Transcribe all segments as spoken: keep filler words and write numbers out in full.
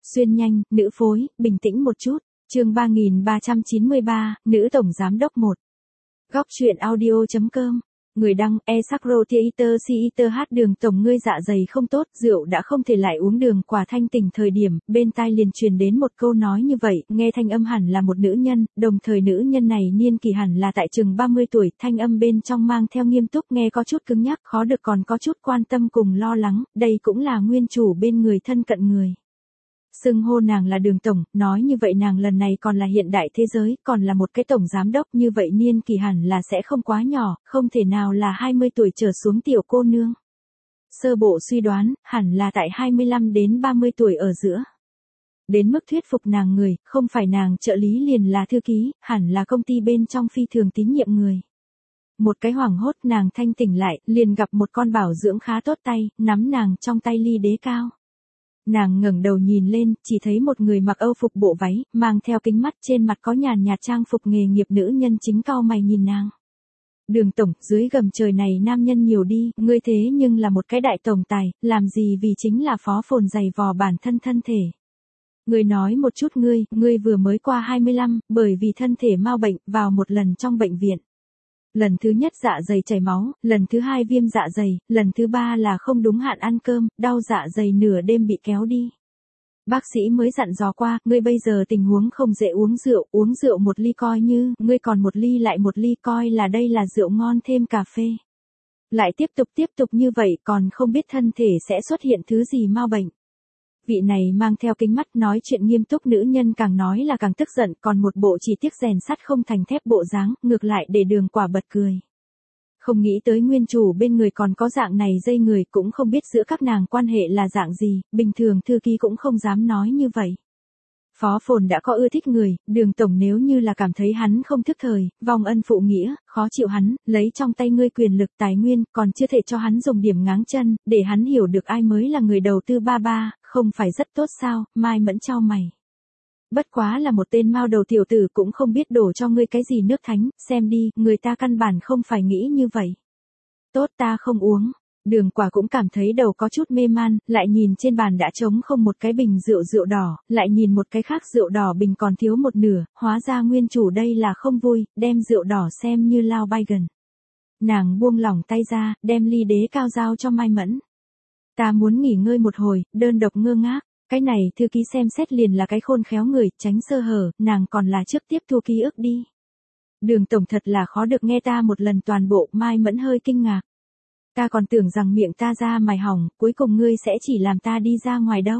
Xuyên nhanh, nữ phối, bình tĩnh một chút. Chương ba nghìn ba trăm chín mươi ba, nữ tổng giám đốc một. Góc truyện audio chấm com. Người đăng, e sacro theater theater hát đường tổng ngươi dạ dày không tốt, rượu đã không thể lại uống đường quả thanh tỉnh thời điểm, bên tai liền truyền đến một câu nói như vậy, nghe thanh âm hẳn là một nữ nhân, đồng thời nữ nhân này niên kỳ hẳn là tại chừng ba mươi tuổi, thanh âm bên trong mang theo nghiêm túc nghe có chút cứng nhắc, khó được còn có chút quan tâm cùng lo lắng, đây cũng là nguyên chủ bên người thân cận người. Xưng hô nàng là đường tổng, nói như vậy nàng lần này còn là hiện đại thế giới, còn là một cái tổng giám đốc, như vậy niên kỳ hẳn là sẽ không quá nhỏ, không thể nào là hai mươi tuổi trở xuống tiểu cô nương. Sơ bộ suy đoán, hẳn là tại hai mươi lăm đến ba mươi tuổi ở giữa. Đến mức thuyết phục nàng người, không phải nàng trợ lý liền là thư ký, hẳn là công ty bên trong phi thường tín nhiệm người. Một cái hoảng hốt nàng thanh tỉnh lại, liền gặp một con bảo dưỡng khá tốt tay, nắm nàng trong tay ly đế cao. Nàng ngẩng đầu nhìn lên, chỉ thấy một người mặc Âu phục bộ váy, mang theo kính mắt, trên mặt có nhàn nhạt trang phục nghề nghiệp nữ nhân chính cau mày nhìn nàng. Đường tổng, dưới gầm trời này nam nhân nhiều đi, ngươi thế nhưng là một cái đại tổng tài, làm gì vì chính là phó phồn giày vò bản thân thân thể. Ngươi nói một chút ngươi, ngươi vừa mới qua hai mươi lăm, bởi vì thân thể mau bệnh, vào một lần trong bệnh viện. Lần thứ nhất dạ dày chảy máu, lần thứ hai viêm dạ dày, lần thứ ba là không đúng hạn ăn cơm, đau dạ dày nửa đêm bị kéo đi. Bác sĩ mới dặn dò qua, ngươi bây giờ tình huống không dễ uống rượu, uống rượu một ly coi như, ngươi còn một ly lại một ly coi là đây là rượu ngon thêm cà phê. Lại tiếp tục tiếp tục như vậy còn không biết thân thể sẽ xuất hiện thứ gì mau bệnh. Vị này mang theo kính mắt nói chuyện nghiêm túc nữ nhân càng nói là càng tức giận, còn một bộ chỉ tiếc rèn sắt không thành thép bộ dáng, ngược lại để đường quả bật cười. Không nghĩ tới nguyên chủ bên người còn có dạng này dây người, cũng không biết giữa các nàng quan hệ là dạng gì, bình thường thư ký cũng không dám nói như vậy. Phó phồn đã có ưa thích người, đường tổng nếu như là cảm thấy hắn không thức thời, vong ân phụ nghĩa, khó chịu hắn, lấy trong tay ngươi quyền lực tài nguyên, còn chưa thể cho hắn dùng điểm ngáng chân, để hắn hiểu được ai mới là người đầu tư ba ba, không phải rất tốt sao, Mai Mẫn chau mày. Bất quá là một tên mao đầu tiểu tử cũng không biết đổ cho ngươi cái gì nước thánh, xem đi, người ta căn bản không phải nghĩ như vậy. Tốt ta không uống. Đường quả cũng cảm thấy đầu có chút mê man, lại nhìn trên bàn đã trống không một cái bình rượu rượu đỏ, lại nhìn một cái khác rượu đỏ bình còn thiếu một nửa, hóa ra nguyên chủ đây là không vui, đem rượu đỏ xem như lao bay gần. Nàng buông lỏng tay ra, đem ly đế cao giao cho Mai Mẫn. Ta muốn nghỉ ngơi một hồi, đơn độc ngơ ngác, cái này thư ký xem xét liền là cái khôn khéo người, tránh sơ hở, nàng còn là trước tiếp thu ký ức đi. Đường tổng thật là khó được nghe ta một lần toàn bộ, Mai Mẫn hơi kinh ngạc. Ta còn tưởng rằng miệng ta ra mày hỏng, cuối cùng ngươi sẽ chỉ làm ta đi ra ngoài đâu.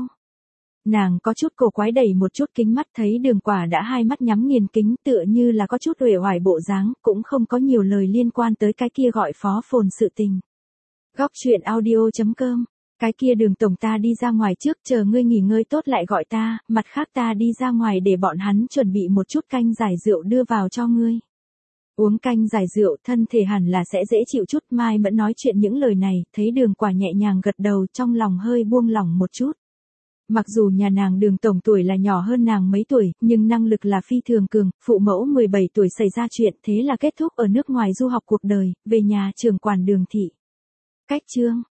Nàng có chút cổ quái đẩy một chút kính mắt, thấy đường quả đã hai mắt nhắm nghiền kính, tựa như là có chút uể oải bộ dáng, cũng không có nhiều lời liên quan tới cái kia gọi phó phồn sự tình. Góc truyện audio chấm com. Cái kia đường tổng ta đi ra ngoài trước, chờ ngươi nghỉ ngơi tốt lại gọi ta, mặt khác ta đi ra ngoài để bọn hắn chuẩn bị một chút canh giải rượu đưa vào cho ngươi. Uống canh giải rượu, thân thể hẳn là sẽ dễ chịu chút. Mai Mẫn nói chuyện những lời này, thấy đường quả nhẹ nhàng gật đầu, trong lòng hơi buông lỏng một chút. Mặc dù nhà nàng đường tổng tuổi là nhỏ hơn nàng mấy tuổi, nhưng năng lực là phi thường cường, phụ mẫu mười bảy tuổi xảy ra chuyện, thế là kết thúc ở nước ngoài du học cuộc đời, về nhà trưởng quản đường thị. Cách chương.